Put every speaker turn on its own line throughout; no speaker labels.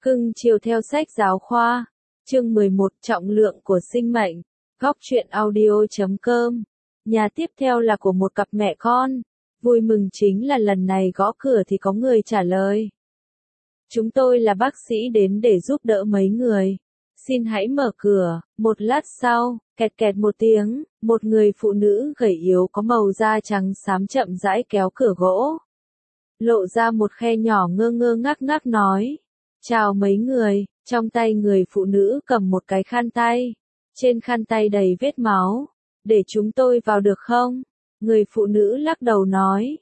Cưng chiều theo sách giáo khoa. Chương 11 Trọng lượng của sinh mệnh. Góc truyện audio.com. Nhà tiếp theo là của một cặp mẹ con. Vui mừng chính là lần này gõ cửa thì có người trả lời. Chúng tôi là bác sĩ đến để giúp đỡ mấy người. Xin hãy mở cửa. Một lát sau, kẹt kẹt một tiếng, một người phụ nữ gầy yếu có màu da trắng xám chậm rãi kéo cửa gỗ. Lộ ra một khe nhỏ ngơ ngơ ngác ngác nói. Chào mấy người, trong tay người phụ nữ cầm một cái khăn tay. Trên khăn tay đầy vết máu. Để chúng tôi vào được không? Người phụ nữ lắc đầu nói.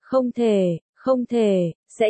Không thể,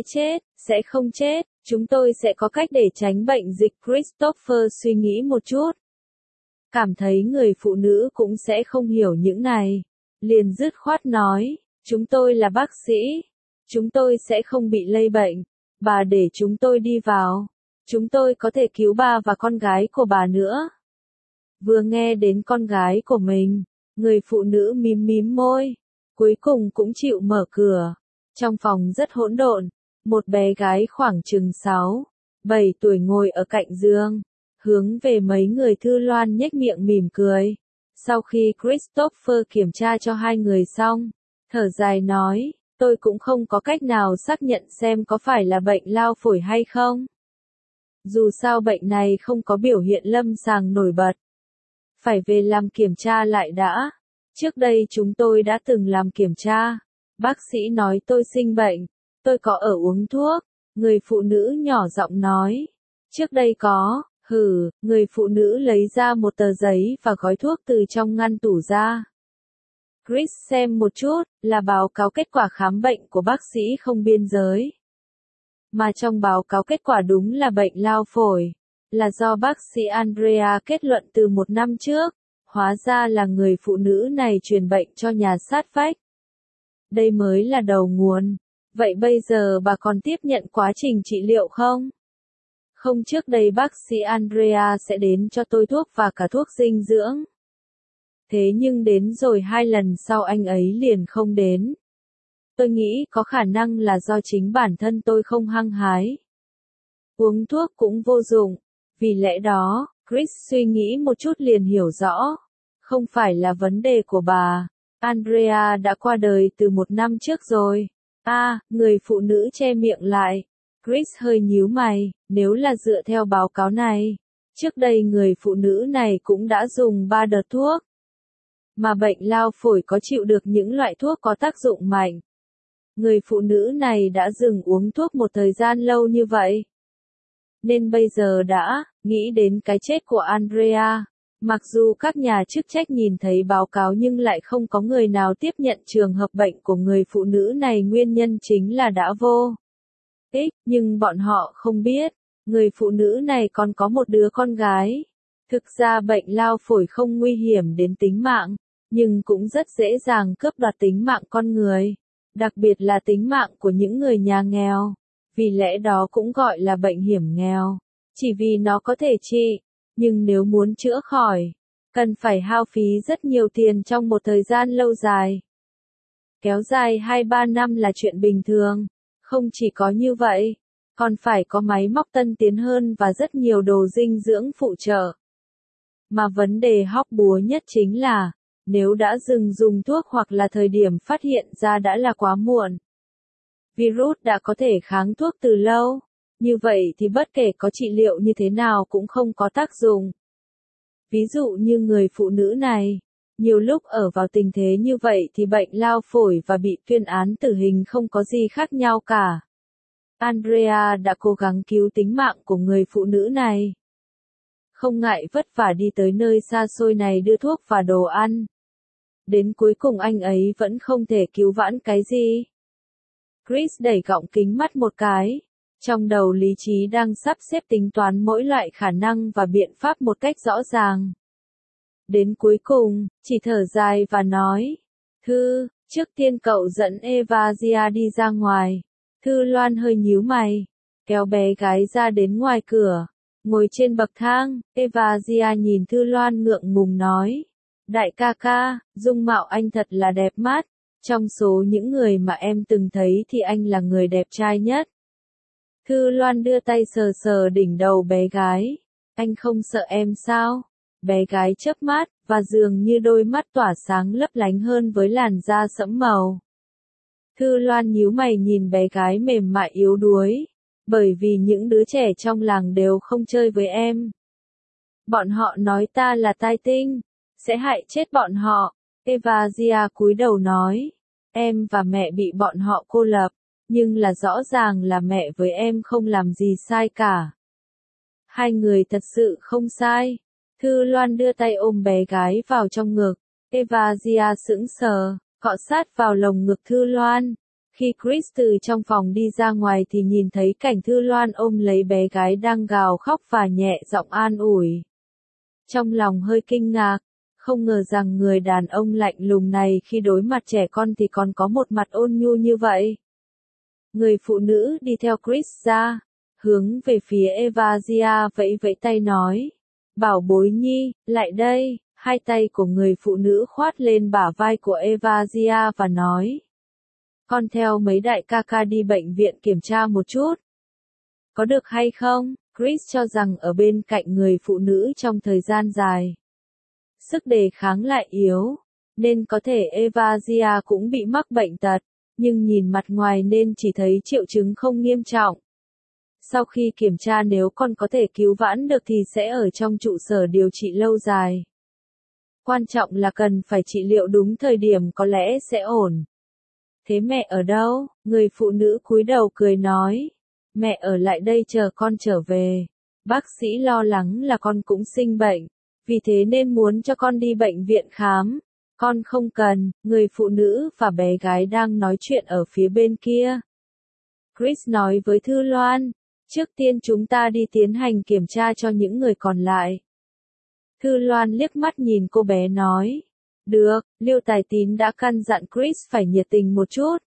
sẽ không chết, chúng tôi sẽ có cách để tránh bệnh dịch. Christopher suy nghĩ một chút. Cảm thấy người phụ nữ cũng sẽ không hiểu những này. Liền dứt khoát nói, chúng tôi là bác sĩ. Chúng tôi sẽ không bị lây bệnh. Bà để chúng tôi đi vào. Chúng tôi có thể cứu bà và con gái của bà nữa. Vừa nghe đến con gái của mình, người phụ nữ mím mím môi. Cuối cùng cũng chịu mở cửa. Trong phòng rất hỗn độn. Một bé gái khoảng chừng 6, 7 tuổi ngồi ở cạnh giường. Hướng về mấy người Thư Loan nhếch miệng mỉm cười. Sau khi Christopher kiểm tra cho hai người xong, thở dài nói, tôi cũng không có cách nào xác nhận xem có phải là bệnh lao phổi hay không. Dù sao bệnh này không có biểu hiện lâm sàng nổi bật. Phải về làm kiểm tra lại đã. Trước đây chúng tôi đã từng làm kiểm tra. Bác sĩ nói tôi sinh bệnh. Tôi có ở uống thuốc. Người phụ nữ nhỏ giọng nói. Trước đây có. Người phụ nữ lấy ra một tờ giấy và gói thuốc từ trong ngăn tủ ra. Chris xem một chút, là báo cáo kết quả khám bệnh của bác sĩ không biên giới. Mà trong báo cáo kết quả đúng là bệnh lao phổi. Là do bác sĩ Andrea kết luận từ 1 năm trước. Hóa ra là người phụ nữ này truyền bệnh cho nhà sát vách. Đây mới là đầu nguồn. Vậy bây giờ bà còn tiếp nhận quá trình trị liệu không? Không, trước đây bác sĩ Andrea sẽ đến cho tôi thuốc và cả thuốc dinh dưỡng. Thế nhưng đến rồi 2 lần sau anh ấy liền không đến. Tôi nghĩ có khả năng là do chính bản thân tôi không hăng hái. Uống thuốc cũng vô dụng. Vì lẽ đó, Chris suy nghĩ một chút liền hiểu rõ. Không phải là vấn đề của bà. Andrea đã qua đời từ 1 năm trước rồi. Người phụ nữ che miệng lại. Chris hơi nhíu mày, nếu là dựa theo báo cáo này. Trước đây người phụ nữ này cũng đã dùng 3 đợt thuốc. Mà bệnh lao phổi có chịu được những loại thuốc có tác dụng mạnh. Người phụ nữ này đã dừng uống thuốc một thời gian lâu như vậy. Nên bây giờ đã nghĩ đến cái chết của Andrea. Mặc dù các nhà chức trách nhìn thấy báo cáo nhưng lại không có người nào tiếp nhận trường hợp bệnh của người phụ nữ này, nguyên nhân chính là đã vô ích, nhưng bọn họ không biết, người phụ nữ này còn có một đứa con gái. Thực ra bệnh lao phổi không nguy hiểm đến tính mạng, nhưng cũng rất dễ dàng cướp đoạt tính mạng con người, đặc biệt là tính mạng của những người nhà nghèo. Vì lẽ đó cũng gọi là bệnh hiểm nghèo, chỉ vì nó có thể trị. Nhưng nếu muốn chữa khỏi, cần phải hao phí rất nhiều tiền trong một thời gian lâu dài. Kéo dài 2-3 năm là chuyện bình thường. Không chỉ có như vậy, còn phải có máy móc tân tiến hơn và rất nhiều đồ dinh dưỡng phụ trợ. Mà vấn đề hóc búa nhất chính là, nếu đã dừng dùng thuốc hoặc là thời điểm phát hiện ra đã là quá muộn. Virus đã có thể kháng thuốc từ lâu. Như vậy thì bất kể có trị liệu như thế nào cũng không có tác dụng. Ví dụ như người phụ nữ này, nhiều lúc ở vào tình thế như vậy thì bệnh lao phổi và bị tuyên án tử hình không có gì khác nhau cả. Andrea đã cố gắng cứu tính mạng của người phụ nữ này. Không ngại vất vả đi tới nơi xa xôi này đưa thuốc và đồ ăn. Đến cuối cùng anh ấy vẫn không thể cứu vãn cái gì. Chris đẩy gọng kính mắt một cái. Trong đầu lý trí đang sắp xếp tính toán mỗi loại khả năng và biện pháp một cách rõ ràng. Đến cuối cùng, chỉ thở dài và nói. Trước tiên cậu dẫn Evazia đi ra ngoài. Thư Loan hơi nhíu mày. Kéo bé gái ra đến ngoài cửa. Ngồi trên bậc thang, Evazia nhìn Thư Loan ngượng ngùng nói. Đại ca ca, dung mạo anh thật là đẹp mắt. Trong số những người mà em từng thấy thì anh là người đẹp trai nhất. Thư Loan đưa tay sờ sờ đỉnh đầu bé gái. Anh không sợ em sao? Bé gái chớp mắt, và dường như đôi mắt tỏa sáng lấp lánh hơn với làn da sẫm màu. Thư Loan nhíu mày nhìn bé gái mềm mại yếu đuối. Bởi vì những đứa trẻ trong làng đều không chơi với em. Bọn họ nói ta là tai tinh, sẽ hại chết bọn họ. Evazia cúi đầu nói. Em và mẹ bị bọn họ cô lập, nhưng là rõ ràng là mẹ với em không làm gì sai cả. Hai người thật sự không sai. Thư Loan đưa tay ôm bé gái vào trong ngực. Evazia sững sờ, cọ sát vào lồng ngực Thư Loan. Khi Chris từ trong phòng đi ra ngoài thì nhìn thấy cảnh Thư Loan ôm lấy bé gái đang gào khóc và nhẹ giọng an ủi. Trong lòng hơi kinh ngạc, không ngờ rằng người đàn ông lạnh lùng này khi đối mặt trẻ con thì còn có một mặt ôn nhu như vậy. Người phụ nữ đi theo Chris ra, hướng về phía Evazia vẫy vẫy tay nói. Bảo bối nhi, lại đây. Hai tay của người phụ nữ khoát lên bả vai của Evazia và nói. Con theo mấy đại ca ca đi bệnh viện kiểm tra một chút. Có được hay không? Chris cho rằng ở bên cạnh người phụ nữ trong thời gian dài. Sức đề kháng lại yếu, nên có thể Evazia cũng bị mắc bệnh tật, nhưng nhìn mặt ngoài nên chỉ thấy triệu chứng không nghiêm trọng. Sau khi kiểm tra nếu con có thể cứu vãn được thì sẽ ở trong trụ sở điều trị lâu dài. Quan trọng là cần phải trị liệu đúng thời điểm có lẽ sẽ ổn. Thế mẹ ở đâu? Người phụ nữ cúi đầu cười nói. Mẹ ở lại đây chờ con trở về. Bác sĩ lo lắng là con cũng sinh bệnh, vì thế nên muốn cho con đi bệnh viện khám. Con không cần, người phụ nữ và bé gái đang nói chuyện ở phía bên kia. Chris nói với Thư Loan, trước tiên chúng ta đi tiến hành kiểm tra cho những người còn lại. Thư Loan liếc mắt nhìn cô bé nói. Được, Liêu Tài Tín đã căn dặn Chris phải nhiệt tình một chút.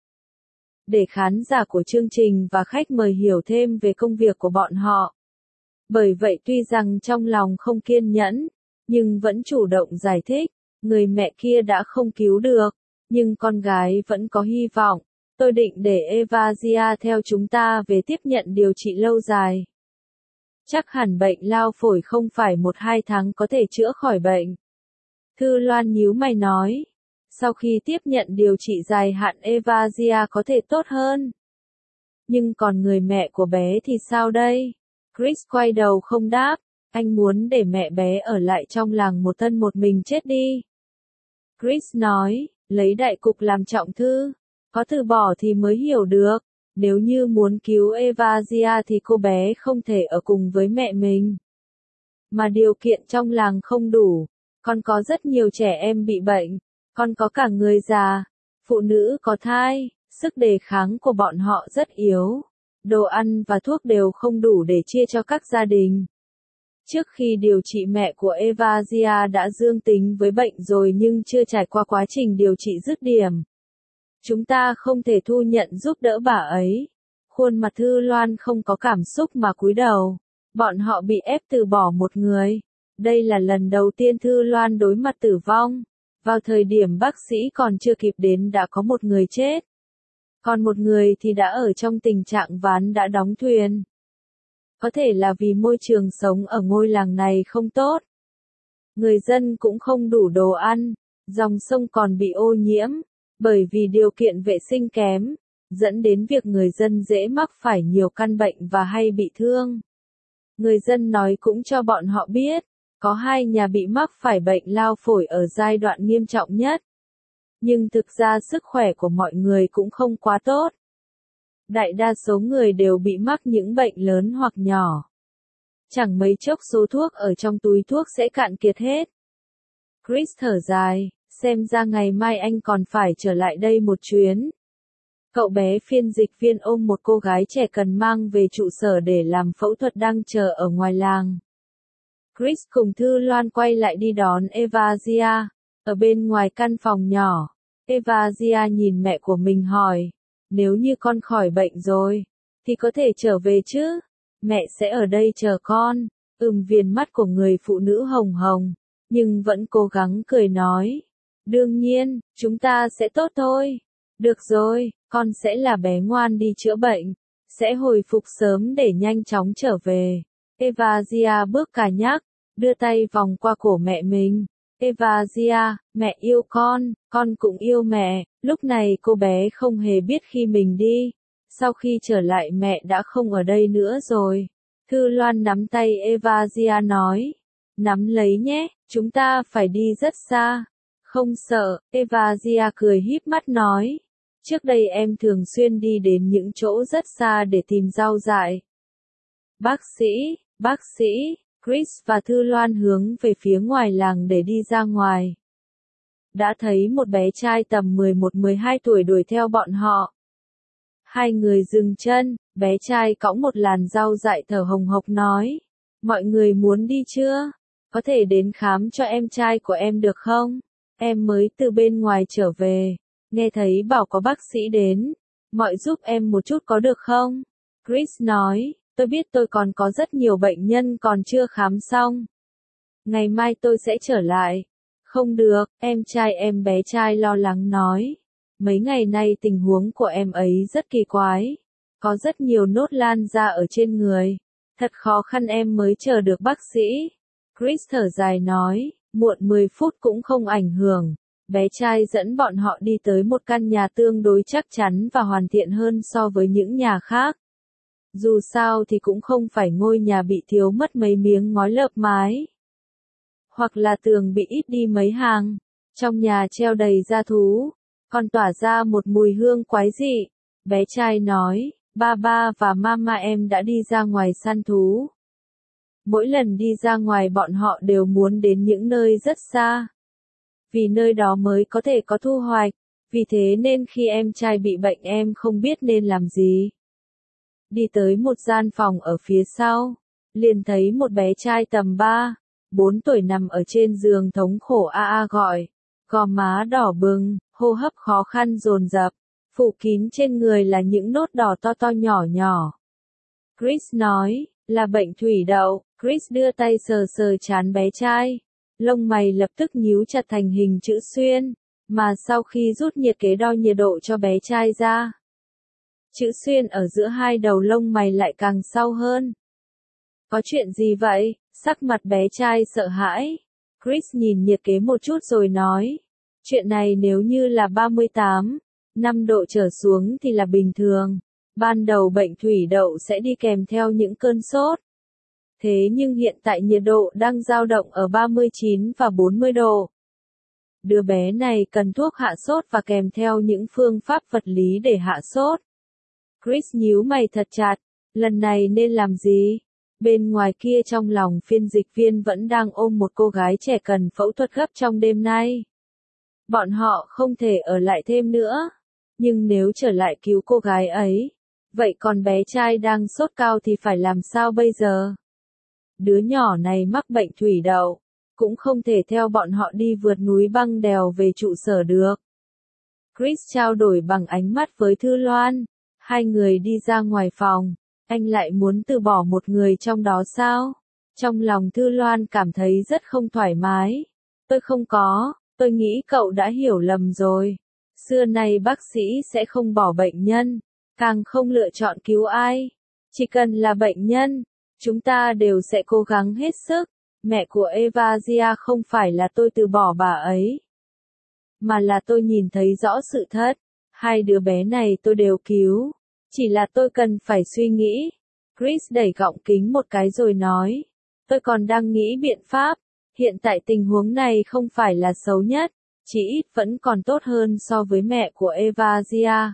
Để khán giả của chương trình và khách mời hiểu thêm về công việc của bọn họ. Bởi vậy tuy rằng trong lòng không kiên nhẫn, nhưng vẫn chủ động giải thích, người mẹ kia đã không cứu được, nhưng con gái vẫn có hy vọng. Tôi định để Evazia theo chúng ta về tiếp nhận điều trị lâu dài. Chắc hẳn bệnh lao phổi không phải 1-2 tháng có thể chữa khỏi bệnh. Thư Loan nhíu mày nói. Sau khi tiếp nhận điều trị dài hạn Evazia có thể tốt hơn. Nhưng còn người mẹ của bé thì sao đây? Chris quay đầu không đáp. Anh muốn để mẹ bé ở lại trong làng một thân một mình chết đi. Chris nói, lấy đại cục làm trọng thư. Có từ bỏ thì mới hiểu được. Nếu như muốn cứu Evazia thì cô bé không thể ở cùng với mẹ mình. Mà điều kiện trong làng không đủ. Còn có rất nhiều trẻ em bị bệnh. Còn có cả người già, phụ nữ có thai, sức đề kháng của bọn họ rất yếu. Đồ ăn và thuốc đều không đủ để chia cho các gia đình. Trước khi điều trị mẹ của Evazia đã dương tính với bệnh rồi nhưng chưa trải qua quá trình điều trị dứt điểm. Chúng ta không thể thu nhận giúp đỡ bà ấy. Khuôn mặt Thư Loan không có cảm xúc mà cúi đầu. Bọn họ bị ép từ bỏ một người. Đây là lần đầu tiên Thư Loan đối mặt tử vong. Vào thời điểm bác sĩ còn chưa kịp đến đã có một người chết. Còn một người thì đã ở trong tình trạng ván đã đóng thuyền. Có thể là vì môi trường sống ở ngôi làng này không tốt. Người dân cũng không đủ đồ ăn, dòng sông còn bị ô nhiễm, bởi vì điều kiện vệ sinh kém, dẫn đến việc người dân dễ mắc phải nhiều căn bệnh và hay bị thương. Người dân nói cũng cho bọn họ biết, có 2 nhà bị mắc phải bệnh lao phổi ở giai đoạn nghiêm trọng nhất. Nhưng thực ra sức khỏe của mọi người cũng không quá tốt. Đại đa số người đều bị mắc những bệnh lớn hoặc nhỏ. Chẳng mấy chốc số thuốc ở trong túi thuốc sẽ cạn kiệt hết. Chris thở dài, xem ra ngày mai anh còn phải trở lại đây một chuyến. Cậu bé phiên dịch viên ôm một cô gái trẻ cần mang về trụ sở để làm phẫu thuật đang chờ ở ngoài làng. Chris cùng Thư Loan quay lại đi đón Evazia. Ở bên ngoài căn phòng nhỏ, Evazia nhìn mẹ của mình hỏi, nếu như con khỏi bệnh rồi, thì có thể trở về chứ? Mẹ sẽ ở đây chờ con. Viền mắt của người phụ nữ hồng hồng, nhưng vẫn cố gắng cười nói. Đương nhiên, chúng ta sẽ tốt thôi. Được rồi, con sẽ là bé ngoan đi chữa bệnh. sẽ hồi phục sớm để nhanh chóng trở về. Evazia bước cả nhắc, đưa tay vòng qua cổ mẹ mình. Evazia, mẹ yêu con cũng yêu mẹ. Lúc này cô bé không hề biết khi mình đi. Sau khi trở lại mẹ đã không ở đây nữa rồi. Thư Loan nắm tay Evazia nói. Nắm lấy nhé, chúng ta phải đi rất xa. Không sợ, Evazia cười híp mắt nói. Trước đây em thường xuyên đi đến những chỗ rất xa để tìm rau dại. Bác sĩ, Chris và Thư Loan hướng về phía ngoài làng để đi ra ngoài. Đã thấy một bé trai tầm 11-12 tuổi đuổi theo bọn họ. Hai người dừng chân, bé trai cõng một làn rau dại thở hồng hộc nói. Mọi người muốn đi chưa? Có thể đến khám cho em trai của em được không? Em mới từ bên ngoài trở về. Nghe thấy bảo có bác sĩ đến. Mọi giúp em một chút có được không? Chris nói, tôi biết tôi còn có rất nhiều bệnh nhân còn chưa khám xong. Ngày mai tôi sẽ trở lại. Không được, em trai em bé trai lo lắng nói. Mấy ngày nay tình huống của em ấy rất kỳ quái. Có rất nhiều nốt lan ra ở trên người. Thật khó khăn em mới chờ được bác sĩ. Chris thở dài nói, muộn 10 phút cũng không ảnh hưởng. Bé trai dẫn bọn họ đi tới một căn nhà tương đối chắc chắn và hoàn thiện hơn so với những nhà khác. Dù sao thì cũng không phải ngôi nhà bị thiếu mất mấy miếng ngói lợp mái. Hoặc là tường bị ít đi mấy hàng. Trong nhà treo đầy gia thú. Còn tỏa ra một mùi hương quái dị. Bé trai nói, ba và mama em đã đi ra ngoài săn thú. Mỗi lần đi ra ngoài bọn họ đều muốn đến những nơi rất xa. Vì nơi đó mới có thể có thu hoạch. Vì thế nên khi em trai bị bệnh em không biết nên làm gì. Đi tới một gian phòng ở phía sau. Liền thấy một bé trai tầm 3-4 tuổi nằm ở trên giường thống khổ gọi. Gò má đỏ bừng, hô hấp khó khăn dồn dập. Phủ kín trên người là những nốt đỏ to to nhỏ nhỏ. Chris nói, là bệnh thủy đậu. Chris đưa tay sờ sờ trán bé trai. Lông mày lập tức nhíu chặt thành hình chữ xuyên. Mà sau khi rút nhiệt kế đo nhiệt độ cho bé trai ra. Chữ xuyên ở giữa hai đầu lông mày lại càng sâu hơn. Có chuyện gì vậy? Sắc mặt bé trai sợ hãi. Chris nhìn nhiệt kế một chút rồi nói. Chuyện này nếu như là 38,5 độ trở xuống thì là bình thường. Ban đầu bệnh thủy đậu sẽ đi kèm theo những cơn sốt. Thế nhưng hiện tại nhiệt độ đang dao động ở 39 và 40 độ. Đứa bé này cần thuốc hạ sốt và kèm theo những phương pháp vật lý để hạ sốt. Chris nhíu mày thật chặt. Lần này nên làm gì? Bên ngoài kia trong lòng phiên dịch viên vẫn đang ôm một cô gái trẻ cần phẫu thuật gấp trong đêm nay. Bọn họ không thể ở lại thêm nữa. Nhưng nếu trở lại cứu cô gái ấy, vậy còn bé trai đang sốt cao thì phải làm sao bây giờ? Đứa nhỏ này mắc bệnh thủy đậu, cũng không thể theo bọn họ đi vượt núi băng đèo về trụ sở được. Chris trao đổi bằng ánh mắt với Thư Loan. Hai người đi ra ngoài phòng. Anh lại muốn từ bỏ một người trong đó sao? Trong lòng Thư Loan cảm thấy rất không thoải mái. Tôi không có, tôi nghĩ cậu đã hiểu lầm rồi. Xưa nay bác sĩ sẽ không bỏ bệnh nhân, càng không lựa chọn cứu ai. Chỉ cần là bệnh nhân, chúng ta đều sẽ cố gắng hết sức. Mẹ của Evazia không phải là tôi từ bỏ bà ấy, mà là tôi nhìn thấy rõ sự thật. Hai đứa bé này tôi đều cứu. Chỉ là tôi cần phải suy nghĩ. Chris đẩy gọng kính một cái rồi nói. Tôi còn đang nghĩ biện pháp. Hiện tại tình huống này không phải là xấu nhất. Chỉ ít vẫn còn tốt hơn so với mẹ của Evazia.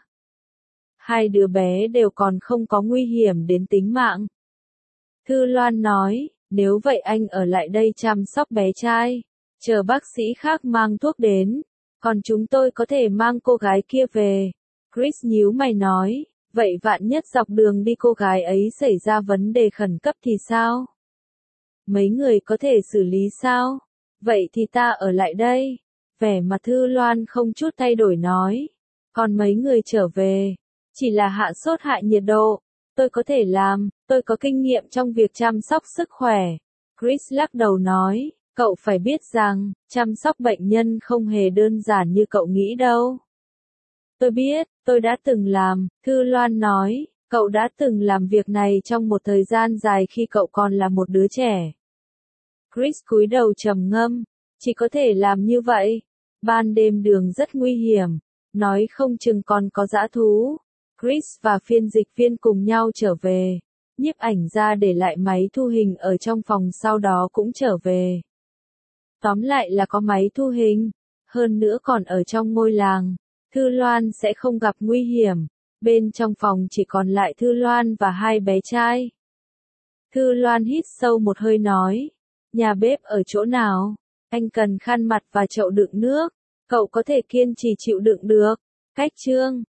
Hai đứa bé đều còn không có nguy hiểm đến tính mạng. Thư Loan nói, nếu vậy anh ở lại đây chăm sóc bé trai. Chờ bác sĩ khác mang thuốc đến. Còn chúng tôi có thể mang cô gái kia về. Chris nhíu mày nói. Vậy vạn nhất dọc đường đi cô gái ấy xảy ra vấn đề khẩn cấp thì sao? Mấy người có thể xử lý sao? Vậy thì ta ở lại đây. Vẻ mặt Thư Loan không chút thay đổi nói. Còn mấy người trở về. Chỉ là hạ sốt hạ nhiệt độ. Tôi có thể làm. Tôi có kinh nghiệm trong việc chăm sóc sức khỏe. Chris lắc đầu nói. Cậu phải biết rằng, chăm sóc bệnh nhân không hề đơn giản như cậu nghĩ đâu. Tôi biết, tôi đã từng làm, Thư Loan nói, Cậu đã từng làm việc này trong một thời gian dài khi cậu còn là một đứa trẻ. Chris cúi đầu trầm ngâm, chỉ có thể làm như vậy. Ban đêm đường rất nguy hiểm, nói không chừng còn có dã thú. Chris và phiên dịch viên cùng nhau trở về. Nhiếp ảnh gia để lại máy thu hình ở trong phòng sau đó cũng trở về. Tóm lại là có máy thu hình, hơn nữa còn ở trong ngôi làng. Thư Loan sẽ không gặp nguy hiểm. Bên trong phòng chỉ còn lại Thư Loan và hai bé trai. Thư Loan hít sâu một hơi nói. Nhà bếp ở chỗ nào? Anh cần khăn mặt và chậu đựng nước. Cậu có thể kiên trì chịu đựng được. Cách chương